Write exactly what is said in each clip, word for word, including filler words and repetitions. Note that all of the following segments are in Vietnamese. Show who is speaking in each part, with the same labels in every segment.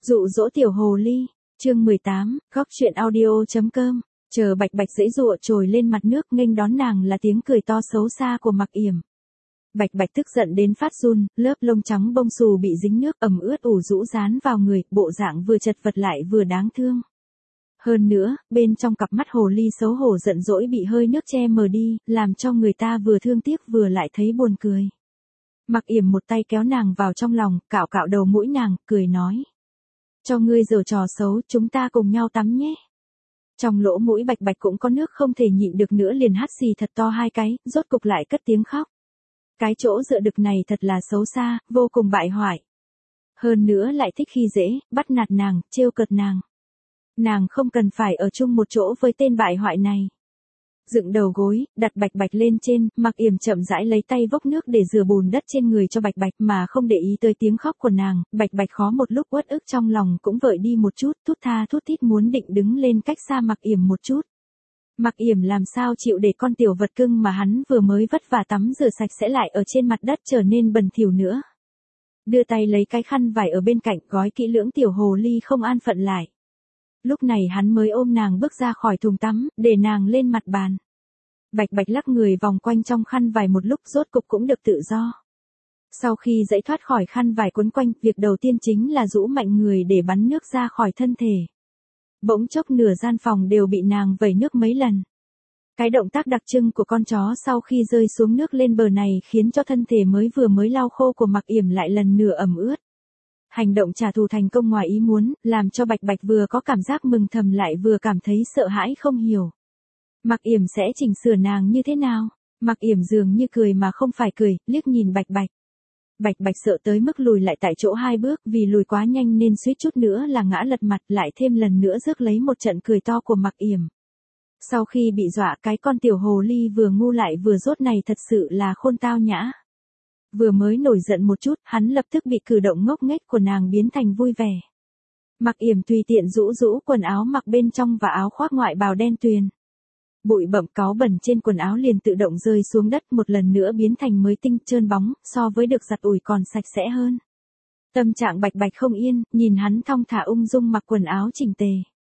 Speaker 1: Dụ dỗ tiểu hồ ly, chương mười tám, góc truyện audio chấm com. Chờ Bạch Bạch giãy giụa trồi lên mặt nước, nghênh đón nàng là tiếng cười to xấu xa của Mặc Yểm. Bạch Bạch tức giận đến phát run, lớp lông trắng bông xù bị dính nước ẩm ướt ủ rũ dán vào người, bộ dạng vừa chật vật lại vừa đáng thương. Hơn nữa, bên trong cặp mắt hồ ly xấu hổ giận dỗi bị hơi nước che mờ đi, làm cho người ta vừa thương tiếc vừa lại thấy buồn cười. Mặc Yểm một tay kéo nàng vào trong lòng, cạo cạo đầu mũi nàng, cười nói: cho ngươi giở trò xấu, chúng ta cùng nhau tắm nhé. Trong lỗ mũi Bạch Bạch cũng có nước, không thể nhịn được nữa liền hắt xì thật to hai cái, rốt cục lại cất tiếng khóc. Cái chỗ dựa đực này thật là xấu xa, vô cùng bại hoại. Hơn nữa lại thích khi dễ, bắt nạt nàng, trêu cợt nàng. Nàng không cần phải ở chung một chỗ với tên bại hoại này. Dựng đầu gối, đặt Bạch Bạch lên trên, Mặc Yểm chậm rãi lấy tay vốc nước để rửa bùn đất trên người cho Bạch Bạch, mà không để ý tới tiếng khóc của nàng. Bạch Bạch khó một lúc uất ức trong lòng cũng vợi đi một chút, thút tha thút thít muốn định đứng lên cách xa Mặc Yểm một chút. Mặc Yểm làm sao chịu để con tiểu vật cưng mà hắn vừa mới vất vả tắm rửa sạch sẽ lại ở trên mặt đất trở nên bẩn thỉu nữa. Đưa tay lấy cái khăn vải ở bên cạnh, gói kỹ lưỡng tiểu hồ ly không an phận lại. Lúc này hắn mới ôm nàng bước ra khỏi thùng tắm, để nàng lên mặt bàn. Bạch Bạch lắc người vòng quanh trong khăn vải một lúc, rốt cục cũng được tự do. Sau khi giãy thoát khỏi khăn vải quấn quanh, việc đầu tiên chính là rũ mạnh người để bắn nước ra khỏi thân thể. Bỗng chốc nửa gian phòng đều bị nàng vẩy nước mấy lần. Cái động tác đặc trưng của con chó sau khi rơi xuống nước lên bờ này khiến cho thân thể mới vừa mới lau khô của Mặc Yểm lại lần nữa ẩm ướt. Hành động trả thù thành công ngoài ý muốn, làm cho Bạch Bạch vừa có cảm giác mừng thầm lại vừa cảm thấy sợ hãi không hiểu. Mặc Yểm sẽ chỉnh sửa nàng như thế nào? Mặc Yểm dường như cười mà không phải cười, liếc nhìn Bạch Bạch. Bạch Bạch sợ tới mức lùi lại tại chỗ hai bước, vì lùi quá nhanh nên suýt chút nữa là ngã lật mặt, lại thêm lần nữa rước lấy một trận cười to của Mặc Yểm. Sau khi bị dọa, cái con tiểu hồ ly vừa ngu lại vừa dốt này thật sự là khôn tao nhã. Vừa mới nổi giận một chút, hắn lập tức bị cử động ngốc nghếch của nàng biến thành vui vẻ. Mặc Yểm tùy tiện rũ rũ quần áo mặc bên trong và áo khoác ngoại bào đen tuyền. Bụi bặm cáu bẩn trên quần áo liền tự động rơi xuống đất, một lần nữa biến thành mới tinh trơn bóng, so với được giặt ủi còn sạch sẽ hơn. Tâm trạng Bạch Bạch không yên, nhìn hắn thong thả ung dung mặc quần áo chỉnh tề.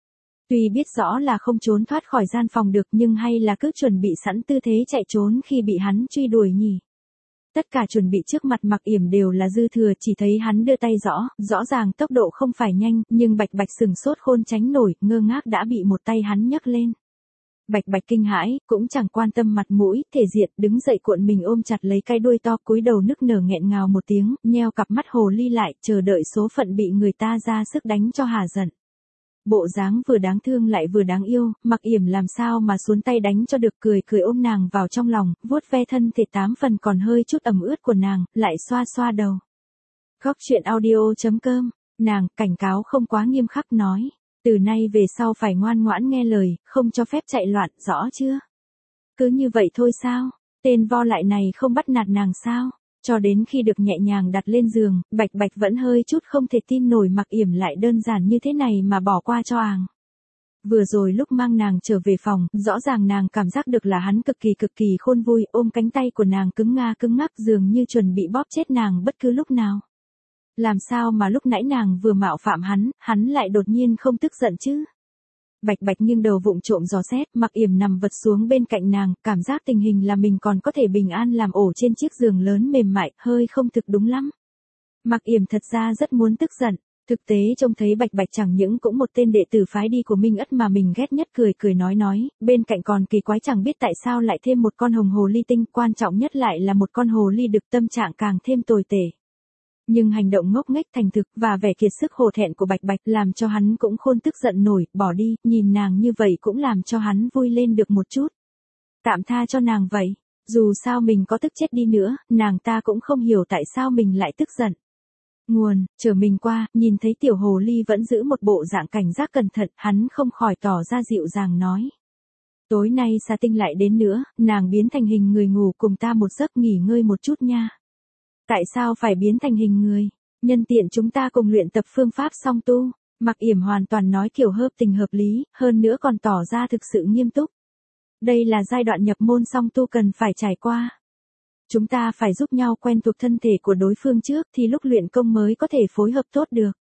Speaker 1: Tuy biết rõ là không trốn thoát khỏi gian phòng được, nhưng hay là cứ chuẩn bị sẵn tư thế chạy trốn khi bị hắn truy đuổi nhỉ. Tất cả chuẩn bị trước mặt Mặc Yểm đều là dư thừa, chỉ thấy hắn đưa tay rõ, rõ ràng tốc độ không phải nhanh, nhưng Bạch Bạch sừng sốt khôn tránh nổi, ngơ ngác đã bị một tay hắn nhấc lên. Bạch Bạch kinh hãi, cũng chẳng quan tâm mặt mũi, thể diện, đứng dậy cuộn mình ôm chặt lấy cái đuôi to, cúi đầu nức nở nghẹn ngào một tiếng, nheo cặp mắt hồ ly lại, chờ đợi số phận bị người ta ra sức đánh cho hà giận. Bộ dáng vừa đáng thương lại vừa đáng yêu, Mặc Yểm làm sao mà xuống tay đánh cho được, cười cười ôm nàng vào trong lòng, vuốt ve thân thể tám phần còn hơi chút ẩm ướt của nàng, lại xoa xoa đầu. Góc truyện audio chấm com, nàng, cảnh cáo không quá nghiêm khắc nói. Từ nay về sau phải ngoan ngoãn nghe lời, không cho phép chạy loạn, rõ chưa? Cứ như vậy thôi sao? Tên vo lại này không bắt nạt nàng sao? Cho đến khi được nhẹ nhàng đặt lên giường, Bạch Bạch vẫn hơi chút không thể tin nổi Mặc Yểm lại đơn giản như thế này mà bỏ qua cho àng. Vừa rồi lúc mang nàng trở về phòng, rõ ràng nàng cảm giác được là hắn cực kỳ cực kỳ khôn vui, ôm cánh tay của nàng cứng nga cứng ngắc dường như chuẩn bị bóp chết nàng bất cứ lúc nào. Làm sao mà lúc nãy nàng vừa mạo phạm hắn, hắn lại đột nhiên không tức giận chứ? Bạch Bạch nghiêng đầu vụng trộm dò xét, Mặc Yểm nằm vật xuống bên cạnh nàng, cảm giác tình hình là mình còn có thể bình an làm ổ trên chiếc giường lớn mềm mại, hơi không thực đúng lắm. Mặc Yểm thật ra rất muốn tức giận, thực tế trông thấy Bạch Bạch chẳng những cũng một tên đệ tử phái đi của Minh Ất mà mình ghét nhất, cười cười nói nói, bên cạnh còn kỳ quái chẳng biết tại sao lại thêm một con hồng hồ ly tinh, quan trọng nhất lại là một con hồ ly đực, tâm trạng càng thêm tồi tệ. Nhưng hành động ngốc nghếch thành thực và vẻ kiệt sức hổ thẹn của Bạch Bạch làm cho hắn cũng khôn tức giận nổi, bỏ đi, nhìn nàng như vậy cũng làm cho hắn vui lên được một chút. Tạm tha cho nàng vậy, dù sao mình có tức chết đi nữa, nàng ta cũng không hiểu tại sao mình lại tức giận. Nguồn, chờ mình qua, nhìn thấy tiểu hồ ly vẫn giữ một bộ dạng cảnh giác cẩn thận, hắn không khỏi tỏ ra dịu dàng nói. Tối nay Sa Tinh lại đến nữa, nàng biến thành hình người ngủ cùng ta một giấc nghỉ ngơi một chút nha. Tại sao phải biến thành hình người? Nhân tiện chúng ta cùng luyện tập phương pháp song tu. Mặc Yểm hoàn toàn nói kiểu hợp tình hợp lý, hơn nữa còn tỏ ra thực sự nghiêm túc. Đây là giai đoạn nhập môn song tu cần phải trải qua. Chúng ta phải giúp nhau quen thuộc thân thể của đối phương trước thì lúc luyện công mới có thể phối hợp tốt được.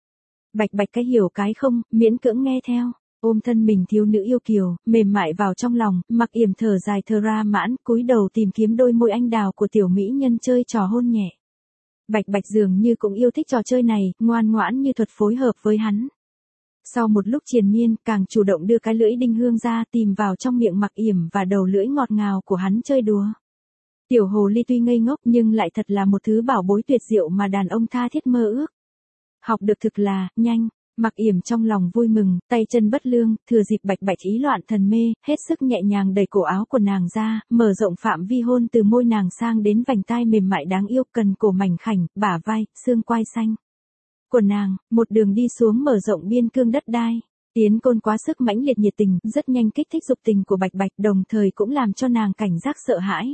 Speaker 1: Bạch bạch cái hiểu cái không, miễn cưỡng nghe theo. Ôm thân mình thiếu nữ yêu kiều, mềm mại vào trong lòng, Mặc Yểm thở dài thở ra mãn, cúi đầu tìm kiếm đôi môi anh đào của tiểu mỹ nhân chơi trò hôn nhẹ. Bạch bạch dường như cũng yêu thích trò chơi này, ngoan ngoãn như thuật phối hợp với hắn. Sau một lúc triền miên, càng chủ động đưa cái lưỡi đinh hương ra tìm vào trong miệng Mặc Yểm và đầu lưỡi ngọt ngào của hắn chơi đùa. Tiểu hồ ly tuy ngây ngốc nhưng lại thật là một thứ bảo bối tuyệt diệu mà đàn ông tha thiết mơ ước. Học được thực là, nhanh. Mặc Yểm trong lòng vui mừng, tay chân bất lương, thừa dịp bạch bạch ý loạn thần mê, hết sức nhẹ nhàng đẩy cổ áo của nàng ra, mở rộng phạm vi hôn từ môi nàng sang đến vành tai mềm mại đáng yêu, cần cổ mảnh khảnh, bả vai, xương quai xanh của nàng, một đường đi xuống mở rộng biên cương đất đai. Tiến côn quá sức mãnh liệt nhiệt tình, rất nhanh kích thích dục tình của bạch bạch, đồng thời cũng làm cho nàng cảnh giác sợ hãi.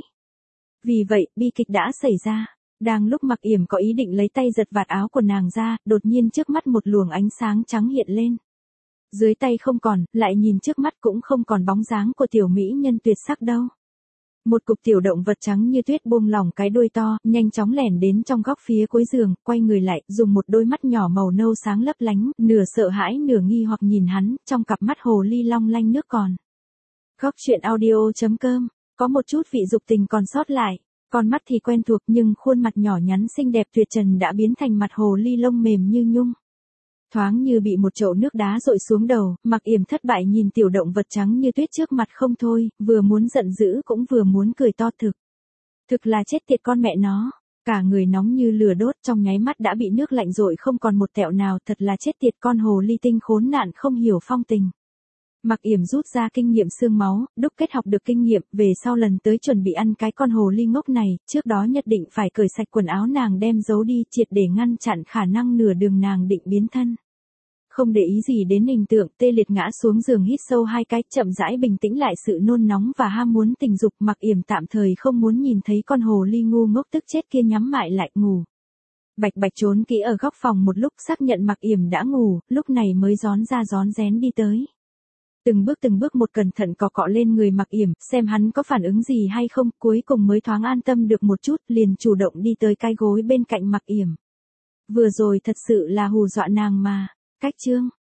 Speaker 1: Vì vậy, bi kịch đã xảy ra. Đang lúc Mặc Yểm có ý định lấy tay giật vạt áo của nàng ra, đột nhiên trước mắt một luồng ánh sáng trắng hiện lên. Dưới tay không còn, lại nhìn trước mắt cũng không còn bóng dáng của tiểu mỹ nhân tuyệt sắc đâu. Một cục tiểu động vật trắng như tuyết buông lỏng cái đuôi to, nhanh chóng lẻn đến trong góc phía cuối giường, quay người lại, dùng một đôi mắt nhỏ màu nâu sáng lấp lánh, nửa sợ hãi nửa nghi hoặc nhìn hắn, trong cặp mắt hồ ly long lanh nước còn. Góc truyện audio chấm com, có một chút vị dục tình còn sót lại. Con mắt thì quen thuộc nhưng khuôn mặt nhỏ nhắn xinh đẹp tuyệt trần đã biến thành mặt hồ ly lông mềm như nhung. Thoáng như bị một chậu nước đá dội xuống đầu, Mặc Yểm thất bại nhìn tiểu động vật trắng như tuyết trước mặt không thôi, vừa muốn giận dữ cũng vừa muốn cười to thực. Thực là chết tiệt con mẹ nó, cả người nóng như lửa đốt trong nháy mắt đã bị nước lạnh dội không còn một tẹo nào, thật là chết tiệt con hồ ly tinh khốn nạn không hiểu phong tình. Mặc Yểm rút ra kinh nghiệm xương máu, đúc kết học được kinh nghiệm, về sau lần tới chuẩn bị ăn cái con hồ ly ngốc này, trước đó nhất định phải cởi sạch quần áo nàng đem giấu đi, triệt để ngăn chặn khả năng nửa đường nàng định biến thân. Không để ý gì đến hình tượng, tê liệt ngã xuống giường hít sâu hai cái, chậm rãi bình tĩnh lại sự nôn nóng và ham muốn tình dục. Mặc Yểm tạm thời không muốn nhìn thấy con hồ ly ngu ngốc tức chết kia, nhắm mại lại ngủ. Bạch bạch trốn kỹ ở góc phòng một lúc, xác nhận Mặc Yểm đã ngủ, lúc này mới rón ra rón rén đi tới. Từng bước từng bước một cẩn thận cọ cọ lên người Mặc Yểm, xem hắn có phản ứng gì hay không, cuối cùng mới thoáng an tâm được một chút, liền chủ động đi tới cái gối bên cạnh Mặc Yểm. Vừa rồi thật sự là hù dọa nàng mà. Cách chương